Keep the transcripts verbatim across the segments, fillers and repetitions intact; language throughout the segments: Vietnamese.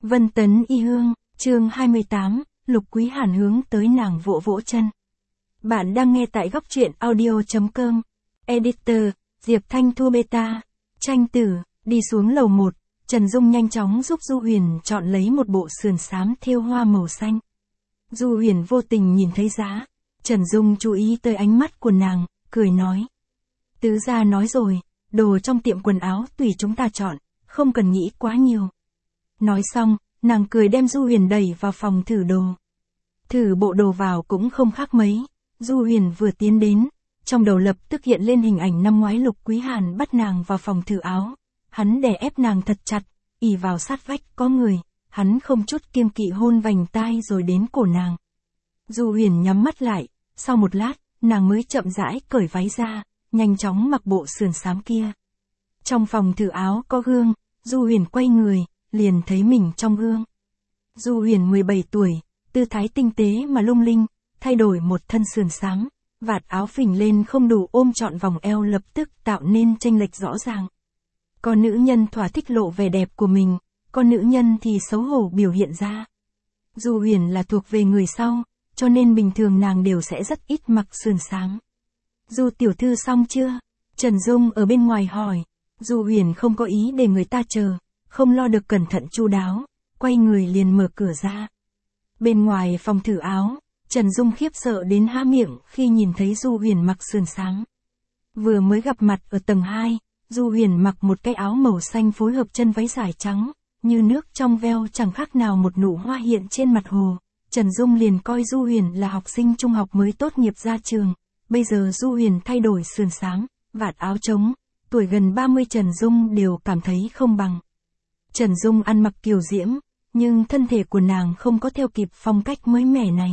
Vân Tấn Y Hương, chương hai mươi tám, Lục Quý Hàn hướng tới nàng vỗ vỗ chân. Bạn đang nghe tại góc truyện audio chấm com. Editor, Diệp Thanh Thu Beta. Tranh tử, đi xuống lầu một, Trần Dung nhanh chóng giúp Du Huyền chọn lấy một bộ sườn xám thêu hoa màu xanh. Du Huyền vô tình nhìn thấy giá. Trần Dung chú ý tới ánh mắt của nàng, cười nói. Tứ gia nói rồi, đồ trong tiệm quần áo tùy chúng ta chọn, không cần nghĩ quá nhiều. Nói xong, nàng cười đem Du Huyền đẩy vào phòng thử đồ. Thử bộ đồ vào cũng không khác mấy. Du Huyền vừa tiến đến, trong đầu lập tức hiện lên hình ảnh năm ngoái Lục Quý Hàn bắt nàng vào phòng thử áo. Hắn đè ép nàng thật chặt, ỉ vào sát vách có người, hắn không chút kiêng kỵ hôn vành tai rồi đến cổ nàng. Du Huyền nhắm mắt lại, sau một lát, nàng mới chậm rãi cởi váy ra, nhanh chóng mặc bộ sườn xám kia. Trong phòng thử áo có gương, Du Huyền quay người, liền thấy mình trong gương. Du Huyền mười bảy tuổi, tư thái tinh tế mà lung linh, thay đổi một thân sườn xám, vạt áo phình lên không đủ ôm trọn vòng eo lập tức tạo nên chênh lệch rõ ràng. Có nữ nhân thỏa thích lộ vẻ đẹp của mình, có nữ nhân thì xấu hổ biểu hiện ra. Du Huyền là thuộc về người sau, cho nên bình thường nàng đều sẽ rất ít mặc sườn xám. Du tiểu thư xong chưa? Trần Dung ở bên ngoài hỏi. Du Huyền không có ý để người ta chờ, không lo được cẩn thận chu đáo, quay người liền mở cửa ra. Bên ngoài phòng thử áo, Trần Dung khiếp sợ đến há miệng khi nhìn thấy Du Huyền mặc sườn xám. Vừa mới gặp mặt ở tầng hai, Du Huyền mặc một cái áo màu xanh phối hợp chân váy dài trắng, như nước trong veo chẳng khác nào một nụ hoa hiện trên mặt hồ. Trần Dung liền coi Du Huyền là học sinh trung học mới tốt nghiệp ra trường, bây giờ Du Huyền thay đổi sườn xám, vạt áo trống, tuổi gần ba mươi Trần Dung đều cảm thấy không bằng. Trần Dung ăn mặc kiều diễm, nhưng thân thể của nàng không có theo kịp phong cách mới mẻ này.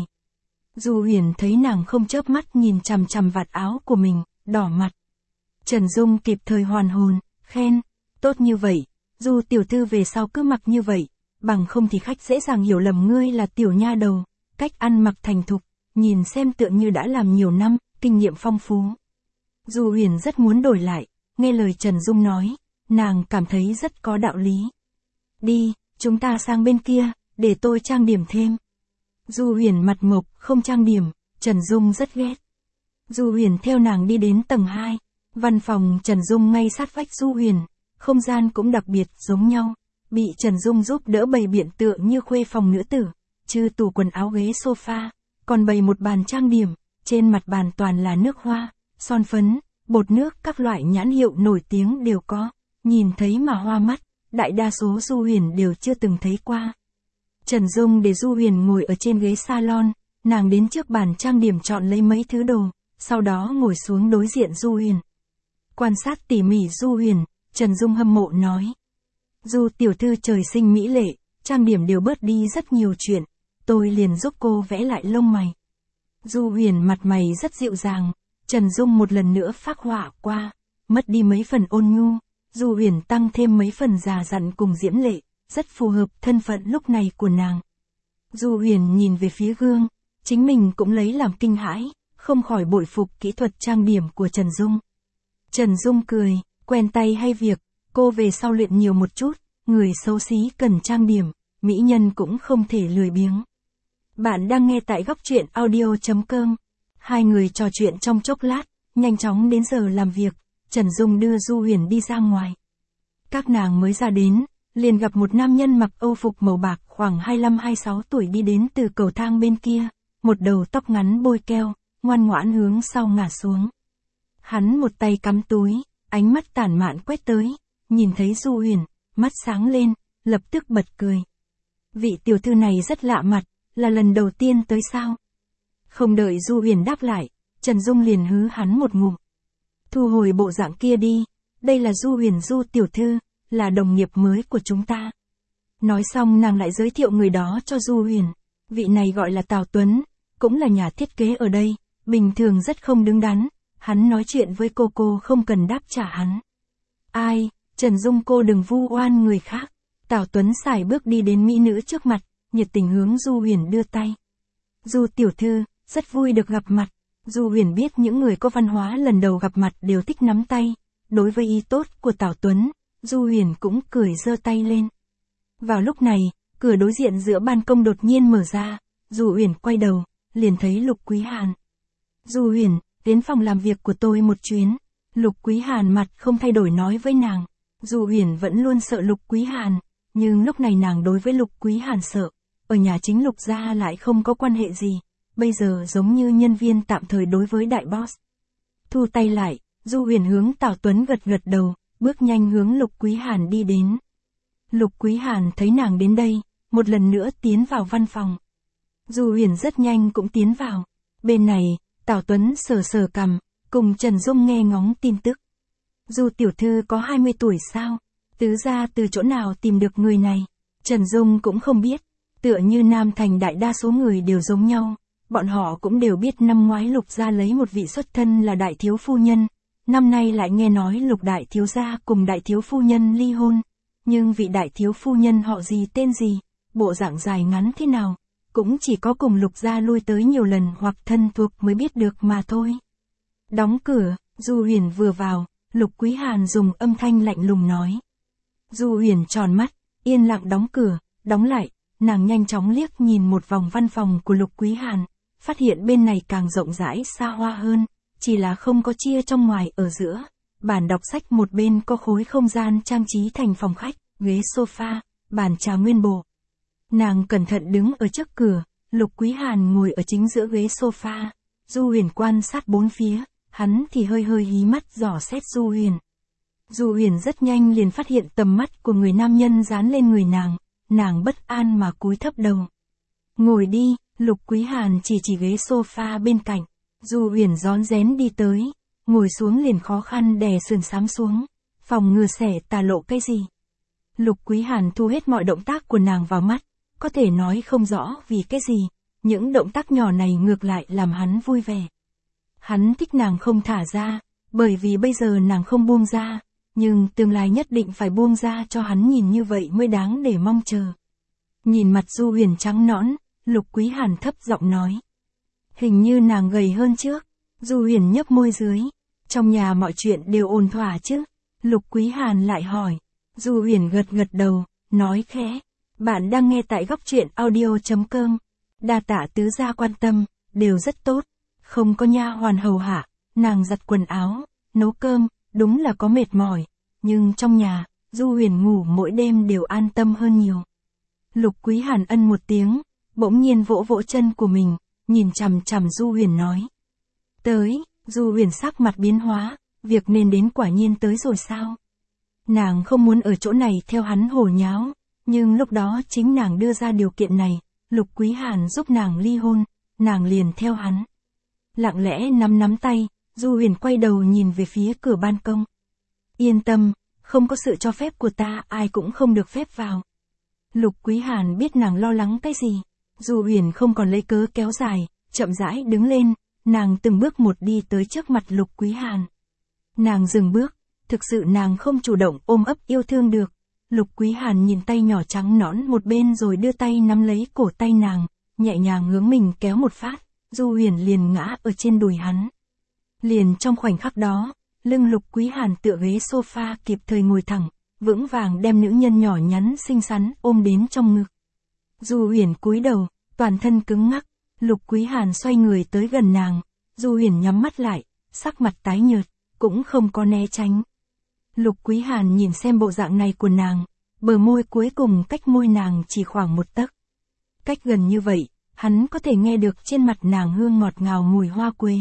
Du Huyền thấy nàng không chớp mắt nhìn chằm chằm vạt áo của mình, đỏ mặt. Trần Dung kịp thời hoàn hồn, khen, tốt như vậy, Du tiểu thư về sau cứ mặc như vậy, bằng không thì khách dễ dàng hiểu lầm ngươi là tiểu nha đầu, cách ăn mặc thành thục, nhìn xem tựa như đã làm nhiều năm, kinh nghiệm phong phú. Du Huyền rất muốn đổi lại, nghe lời Trần Dung nói, nàng cảm thấy rất có đạo lý. Đi, chúng ta sang bên kia, để tôi trang điểm thêm. Du Huyền mặt mộc, không trang điểm, Trần Dung rất ghét. Du Huyền theo nàng đi đến tầng hai, văn phòng Trần Dung ngay sát vách Du Huyền, không gian cũng đặc biệt giống nhau, bị Trần Dung giúp đỡ bày biện tựa như khuê phòng nữ tử, trừ tủ quần áo ghế sofa, còn bày một bàn trang điểm, trên mặt bàn toàn là nước hoa, son phấn, bột nước các loại nhãn hiệu nổi tiếng đều có, nhìn thấy mà hoa mắt, đại đa số Du Huyền đều chưa từng thấy qua. Trần Dung để Du Huyền ngồi ở trên ghế salon, nàng đến trước bàn trang điểm chọn lấy mấy thứ đồ, sau đó ngồi xuống đối diện Du Huyền. Quan sát tỉ mỉ Du Huyền, Trần Dung hâm mộ nói. Du tiểu thư trời sinh mỹ lệ, trang điểm đều bớt đi rất nhiều chuyện, tôi liền giúp cô vẽ lại lông mày. Du Huyền mặt mày rất dịu dàng, Trần Dung một lần nữa phác họa qua, mất đi mấy phần ôn nhu, Du Huyền tăng thêm mấy phần già dặn cùng diễm lệ, rất phù hợp thân phận lúc này của nàng. Du Huyền nhìn về phía gương, chính mình cũng lấy làm kinh hãi, không khỏi bội phục kỹ thuật trang điểm của Trần Dung. Trần Dung cười, quen tay hay việc, cô về sau luyện nhiều một chút, người xấu xí cần trang điểm, mỹ nhân cũng không thể lười biếng. Bạn đang nghe tại góc truyện audio chấm com. Hai người trò chuyện trong chốc lát, nhanh chóng đến giờ làm việc, Trần Dung đưa Du Huyền đi ra ngoài. Các nàng mới ra đến, liền gặp một nam nhân mặc âu phục màu bạc khoảng hai mươi lăm hai mươi sáu tuổi đi đến từ cầu thang bên kia, một đầu tóc ngắn bôi keo, ngoan ngoãn hướng sau ngả xuống. Hắn một tay cắm túi, ánh mắt tản mạn quét tới, nhìn thấy Du Huyền, mắt sáng lên, lập tức bật cười. Vị tiểu thư này rất lạ mặt, là lần đầu tiên tới sao? Không đợi Du Huyền đáp lại, Trần Dung liền hứ hắn một ngụm. Thu hồi bộ dạng kia đi, đây là Du Huyền Du tiểu thư, là đồng nghiệp mới của chúng ta. Nói xong nàng lại giới thiệu người đó cho Du Huyền, vị này gọi là Tào Tuấn, cũng là nhà thiết kế ở đây, bình thường rất không đứng đắn, hắn nói chuyện với cô cô không cần đáp trả hắn. Ai, Trần Dung cô đừng vu oan người khác. Tào Tuấn sải bước đi đến mỹ nữ trước mặt, nhiệt tình hướng Du Huyền đưa tay. Du tiểu thư, rất vui được gặp mặt. Du Huyền biết những người có văn hóa lần đầu gặp mặt đều thích nắm tay, đối với ý tốt của Tào Tuấn, Du Huyền cũng cười giơ tay lên. Vào lúc này, Cửa đối diện giữa ban công đột nhiên mở ra, Du Uyển quay đầu, liền thấy Lục Quý Hàn. Du Uyển, đến phòng làm việc của tôi một chuyến. Lục Quý Hàn mặt không thay đổi nói với nàng. Du Uyển vẫn luôn sợ Lục Quý Hàn, nhưng lúc này nàng đối với Lục Quý Hàn sợ. Ở nhà chính Lục gia lại không có quan hệ gì, bây giờ giống như nhân viên tạm thời đối với đại boss. Thu tay lại, Du Uyển hướng Tào Tuấn gật gật đầu, bước nhanh hướng Lục Quý Hàn đi đến. Lục Quý Hàn thấy nàng đến đây, một lần nữa tiến vào văn phòng. Du Uyển rất nhanh cũng tiến vào. Bên này, Tào Tuấn sờ sờ cằm, cùng Trần Dung nghe ngóng tin tức. Du tiểu thư có hai mươi tuổi sao? Tứ gia từ chỗ nào tìm được người này? Trần Dung cũng không biết. Tựa như Nam Thành đại đa số người đều giống nhau. Bọn họ cũng đều biết năm ngoái Lục gia lấy một vị xuất thân là đại thiếu phu nhân. Năm nay lại nghe nói Lục đại thiếu gia cùng đại thiếu phu nhân ly hôn. Nhưng vị đại thiếu phu nhân họ gì tên gì, bộ dạng dài ngắn thế nào, cũng chỉ có cùng Lục gia lui tới nhiều lần hoặc thân thuộc mới biết được mà thôi. Đóng cửa, Du Uyển vừa vào, Lục Quý Hàn dùng âm thanh lạnh lùng nói. Du Uyển tròn mắt, yên lặng đóng cửa, đóng lại, nàng nhanh chóng liếc nhìn một vòng văn phòng của Lục Quý Hàn, phát hiện bên này càng rộng rãi xa hoa hơn, chỉ là không có chia trong ngoài ở giữa. Bàn đọc sách một bên có khối không gian trang trí thành phòng khách, ghế sofa, bàn trà nguyên bộ. Nàng cẩn thận đứng ở trước cửa, Lục Quý Hàn ngồi ở chính giữa ghế sofa, Du Uyển quan sát bốn phía, hắn thì hơi hơi hí mắt dò xét Du Uyển. Du Uyển rất nhanh liền phát hiện tầm mắt của người nam nhân dán lên người nàng, nàng bất an mà cúi thấp đầu. Ngồi đi, Lục Quý Hàn chỉ chỉ ghế sofa bên cạnh, Du Uyển rón rén đi tới, ngồi xuống liền khó khăn đè sườn xám xuống, phòng ngừa xẻ tà lộ cái gì. Lục Quý Hàn thu hết mọi động tác của nàng vào mắt, có thể nói không rõ vì cái gì, những động tác nhỏ này ngược lại làm hắn vui vẻ. Hắn thích nàng không thả ra, bởi vì bây giờ nàng không buông ra, nhưng tương lai nhất định phải buông ra cho hắn nhìn như vậy mới đáng để mong chờ. Nhìn mặt Du Uyển trắng nõn, Lục Quý Hàn thấp giọng nói. Hình như nàng gầy hơn trước. Du Uyển nhấp môi dưới. Trong nhà mọi chuyện đều ổn thỏa chứ? Lục Quý Hàn lại hỏi. Du Uyển gật gật đầu, nói khẽ. Bạn đang nghe tại góc truyện audio chấm com. Đa tạ tứ gia quan tâm, đều rất tốt. Không có nha hoàn hầu hạ, nàng giặt quần áo, nấu cơm, đúng là có mệt mỏi. Nhưng trong nhà, Du Uyển ngủ mỗi đêm đều an tâm hơn nhiều. Lục Quý Hàn ân một tiếng, bỗng nhiên vỗ vỗ chân của mình, nhìn chằm chằm Du Uyển nói. Tới, Du Uyển sắc mặt biến hóa, việc nên đến quả nhiên tới rồi sao? Nàng không muốn ở chỗ này theo hắn hồ nháo, nhưng lúc đó chính nàng đưa ra điều kiện này, Lục Quý Hàn giúp nàng ly hôn, nàng liền theo hắn. Lặng lẽ nắm nắm tay, Du Uyển quay đầu nhìn về phía cửa ban công. Yên tâm, không có sự cho phép của ta ai cũng không được phép vào. Lục Quý Hàn biết nàng lo lắng cái gì, Du Uyển không còn lấy cớ kéo dài, chậm rãi đứng lên, nàng từng bước một đi tới trước mặt Lục Quý Hàn. Nàng dừng bước, thực sự nàng không chủ động ôm ấp yêu thương được. Lục Quý Hàn nhìn tay nhỏ trắng nõn một bên rồi đưa tay nắm lấy cổ tay nàng, nhẹ nhàng hướng mình kéo một phát, Du Uyển liền ngã ở trên đùi hắn. Liền trong khoảnh khắc đó, lưng Lục Quý Hàn tựa ghế sofa kịp thời ngồi thẳng, vững vàng đem nữ nhân nhỏ nhắn xinh xắn ôm đến trong ngực. Du Uyển cúi đầu, toàn thân cứng ngắc, Lục Quý Hàn xoay người tới gần nàng, Du Uyển nhắm mắt lại, sắc mặt tái nhợt, cũng không có né tránh. Lục Quý Hàn nhìn xem bộ dạng này của nàng, bờ môi cuối cùng cách môi nàng chỉ khoảng một tấc. Cách gần như vậy, hắn có thể nghe được trên mặt nàng hương ngọt ngào mùi hoa quế.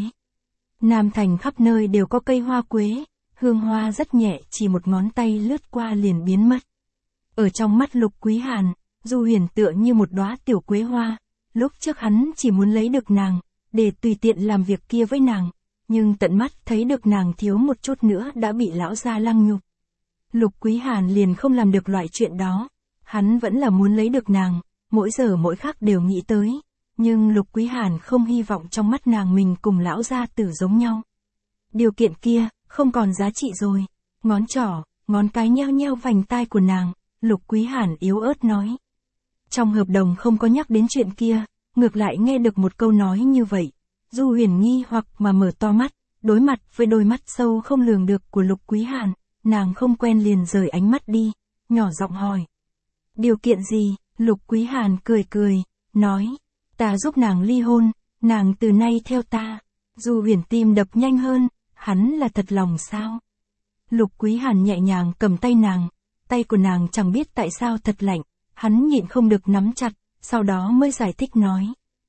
Nam Thành khắp nơi đều có cây hoa quế, hương hoa rất nhẹ chỉ một ngón tay lướt qua liền biến mất. Ở trong mắt Lục Quý Hàn, Du Uyển tựa như một đóa tiểu quế hoa, lúc trước hắn chỉ muốn lấy được nàng, để tùy tiện làm việc kia với nàng, nhưng tận mắt thấy được nàng thiếu một chút nữa đã bị lão gia lăng nhục. Lục Quý Hàn liền không làm được loại chuyện đó, hắn vẫn là muốn lấy được nàng, mỗi giờ mỗi khắc đều nghĩ tới, nhưng Lục Quý Hàn không hy vọng trong mắt nàng mình cùng lão gia tử giống nhau. Điều kiện kia, không còn giá trị rồi. Ngón trỏ, ngón cái nheo nheo vành tai của nàng, Lục Quý Hàn yếu ớt nói. Trong hợp đồng không có nhắc đến chuyện kia, ngược lại nghe được một câu nói như vậy. Du Uyển nghi hoặc mà mở to mắt, đối mặt với đôi mắt sâu không lường được của Lục Quý Hàn, nàng không quen liền rời ánh mắt đi, nhỏ giọng hỏi. Điều kiện gì? Lục Quý Hàn cười cười, nói, ta giúp nàng ly hôn, nàng từ nay theo ta. Du Huyền tim đập nhanh hơn, hắn là thật lòng sao? Lục Quý Hàn nhẹ nhàng cầm tay nàng, tay của nàng chẳng biết tại sao thật lạnh, hắn nhịn không được nắm chặt, sau đó mới giải thích nói.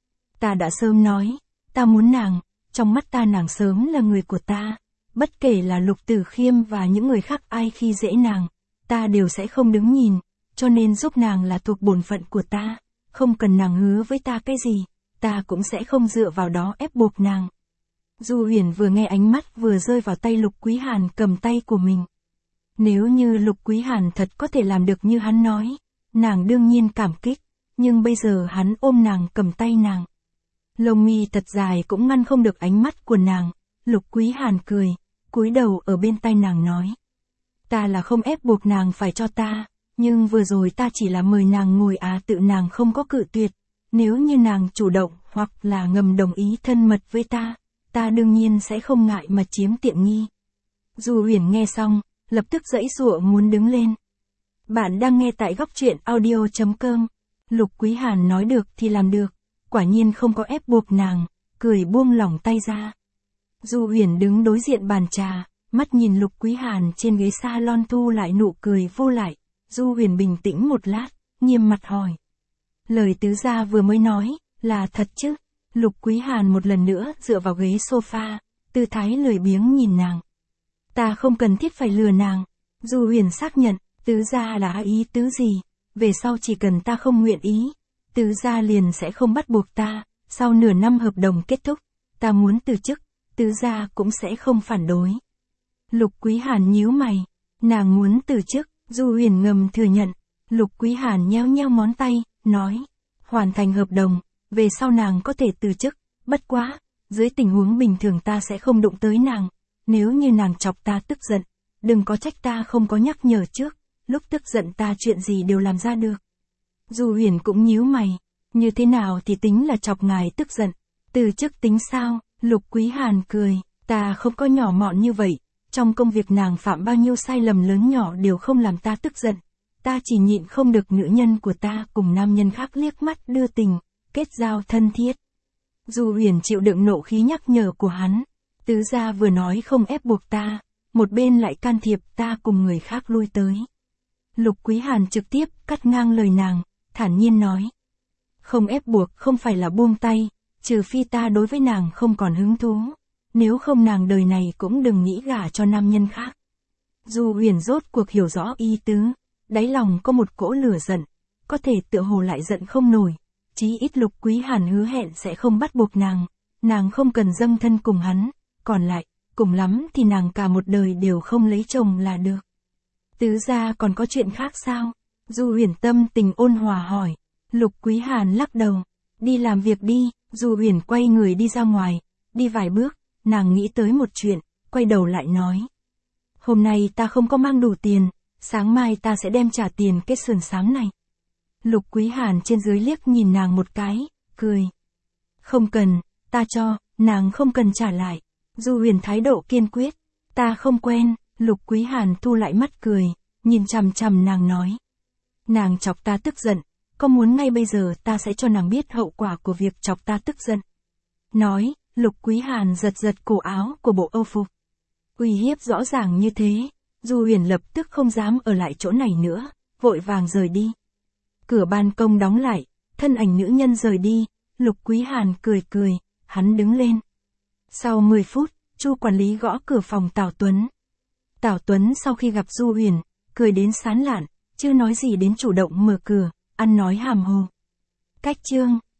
Ta đã sớm nói, ta muốn nàng, trong mắt ta nàng sớm là người của ta, bất kể là Lục Tử Khiêm và những người khác ai khi dễ nàng, ta đều sẽ không đứng nhìn, cho nên giúp nàng là thuộc bổn phận của ta, không cần nàng hứa với ta cái gì, ta cũng sẽ không dựa vào đó ép buộc nàng. Du Huyền vừa nghe ánh mắt vừa rơi vào tay Lục Quý Hàn cầm tay của mình. Nếu như Lục Quý Hàn thật có thể làm được như hắn nói, nàng đương nhiên cảm kích, nhưng bây giờ hắn ôm nàng cầm tay nàng. Lông mi thật dài cũng ngăn không được ánh mắt của nàng, Lục Quý Hàn cười, cúi đầu ở bên tai nàng nói. Ta là không ép buộc nàng phải cho ta, nhưng vừa rồi ta chỉ là mời nàng ngồi á tự nàng không có cự tuyệt, nếu như nàng chủ động hoặc là ngầm đồng ý thân mật với ta, ta đương nhiên sẽ không ngại mà chiếm tiện nghi. Du Huyền nghe xong, lập tức giãy giụa muốn đứng lên. Bạn đang nghe tại góc truyện audio chấm com. Lục Quý Hàn nói được thì làm được, quả nhiên không có ép buộc nàng, cười buông lỏng tay ra. Du Huyền đứng đối diện bàn trà, mắt nhìn Lục Quý Hàn trên ghế salon thu lại nụ cười vô lại. Du Huyền bình tĩnh một lát, nghiêm mặt hỏi. Lời tứ gia vừa mới nói, là thật chứ? Lục Quý Hàn một lần nữa dựa vào ghế sofa, tư thái lười biếng nhìn nàng. Ta không cần thiết phải lừa nàng. Du Huyền xác nhận, tứ gia là ý tứ gì? Về sau chỉ cần ta không nguyện ý, tứ gia liền sẽ không bắt buộc ta, sau nửa năm hợp đồng kết thúc, ta muốn từ chức, tứ gia cũng sẽ không phản đối. Lục Quý Hàn nhíu mày, nàng muốn từ chức, Du Huyền ngầm thừa nhận. Lục Quý Hàn nheo nheo ngón tay, nói, hoàn thành hợp đồng, về sau nàng có thể từ chức, bất quá, dưới tình huống bình thường ta sẽ không đụng tới nàng, nếu như nàng chọc ta tức giận, đừng có trách ta không có nhắc nhở trước, lúc tức giận ta chuyện gì đều làm ra được. Du Huyền cũng nhíu mày, như thế nào thì tính là chọc ngài tức giận, từ chức tính sao? Lục Quý Hàn cười, ta không có nhỏ mọn như vậy, trong công việc nàng phạm bao nhiêu sai lầm lớn nhỏ đều không làm ta tức giận, ta chỉ nhịn không được nữ nhân của ta cùng nam nhân khác liếc mắt đưa tình, kết giao thân thiết. Du Huyền chịu đựng nộ khí nhắc nhở của hắn, tứ gia vừa nói không ép buộc ta, một bên lại can thiệp ta cùng người khác lui tới. Lục Quý Hàn trực tiếp cắt ngang lời nàng, thản nhiên nói. Không ép buộc không phải là buông tay, trừ phi ta đối với nàng không còn hứng thú, nếu không nàng đời này cũng đừng nghĩ gả cho nam nhân khác. Du Huyền rốt cuộc hiểu rõ ý tứ, đáy lòng có một cỗ lửa giận, có thể tựa hồ lại giận không nổi, chí ít Lục Quý Hàn hứa hẹn sẽ không bắt buộc nàng, nàng không cần dâng thân cùng hắn, còn lại, cùng lắm thì nàng cả một đời đều không lấy chồng là được. Tứ gia còn có chuyện khác sao? Du Huyền tâm tình ôn hòa hỏi. Lục Quý Hàn lắc đầu, đi làm việc đi. Du Huyền quay người đi ra ngoài, đi vài bước, nàng nghĩ tới một chuyện, quay đầu lại nói. Hôm nay ta không có mang đủ tiền, sáng mai ta sẽ đem trả tiền kết sườn xám này. Lục Quý Hàn trên dưới liếc nhìn nàng một cái, cười. Không cần, ta cho, nàng không cần trả lại. Du Huyền thái độ kiên quyết, ta không quen. Lục Quý Hàn thu lại mắt cười, nhìn chằm chằm nàng nói. Nàng chọc ta tức giận, có muốn ngay bây giờ ta sẽ cho nàng biết hậu quả của việc chọc ta tức giận. Nói, Lục Quý Hàn giật giật cổ áo của bộ âu phục. Uy hiếp rõ ràng như thế, Du Huyền lập tức không dám ở lại chỗ này nữa, vội vàng rời đi. Cửa ban công đóng lại, thân ảnh nữ nhân rời đi, Lục Quý Hàn cười cười, hắn đứng lên. Sau mười phút, Chu quản lý gõ cửa phòng Tào Tuấn. Tào Tuấn sau khi gặp Du Huyền, cười đến sán lạn, chưa nói gì đến chủ động mở cửa, ăn nói hàm hồ. Cách chương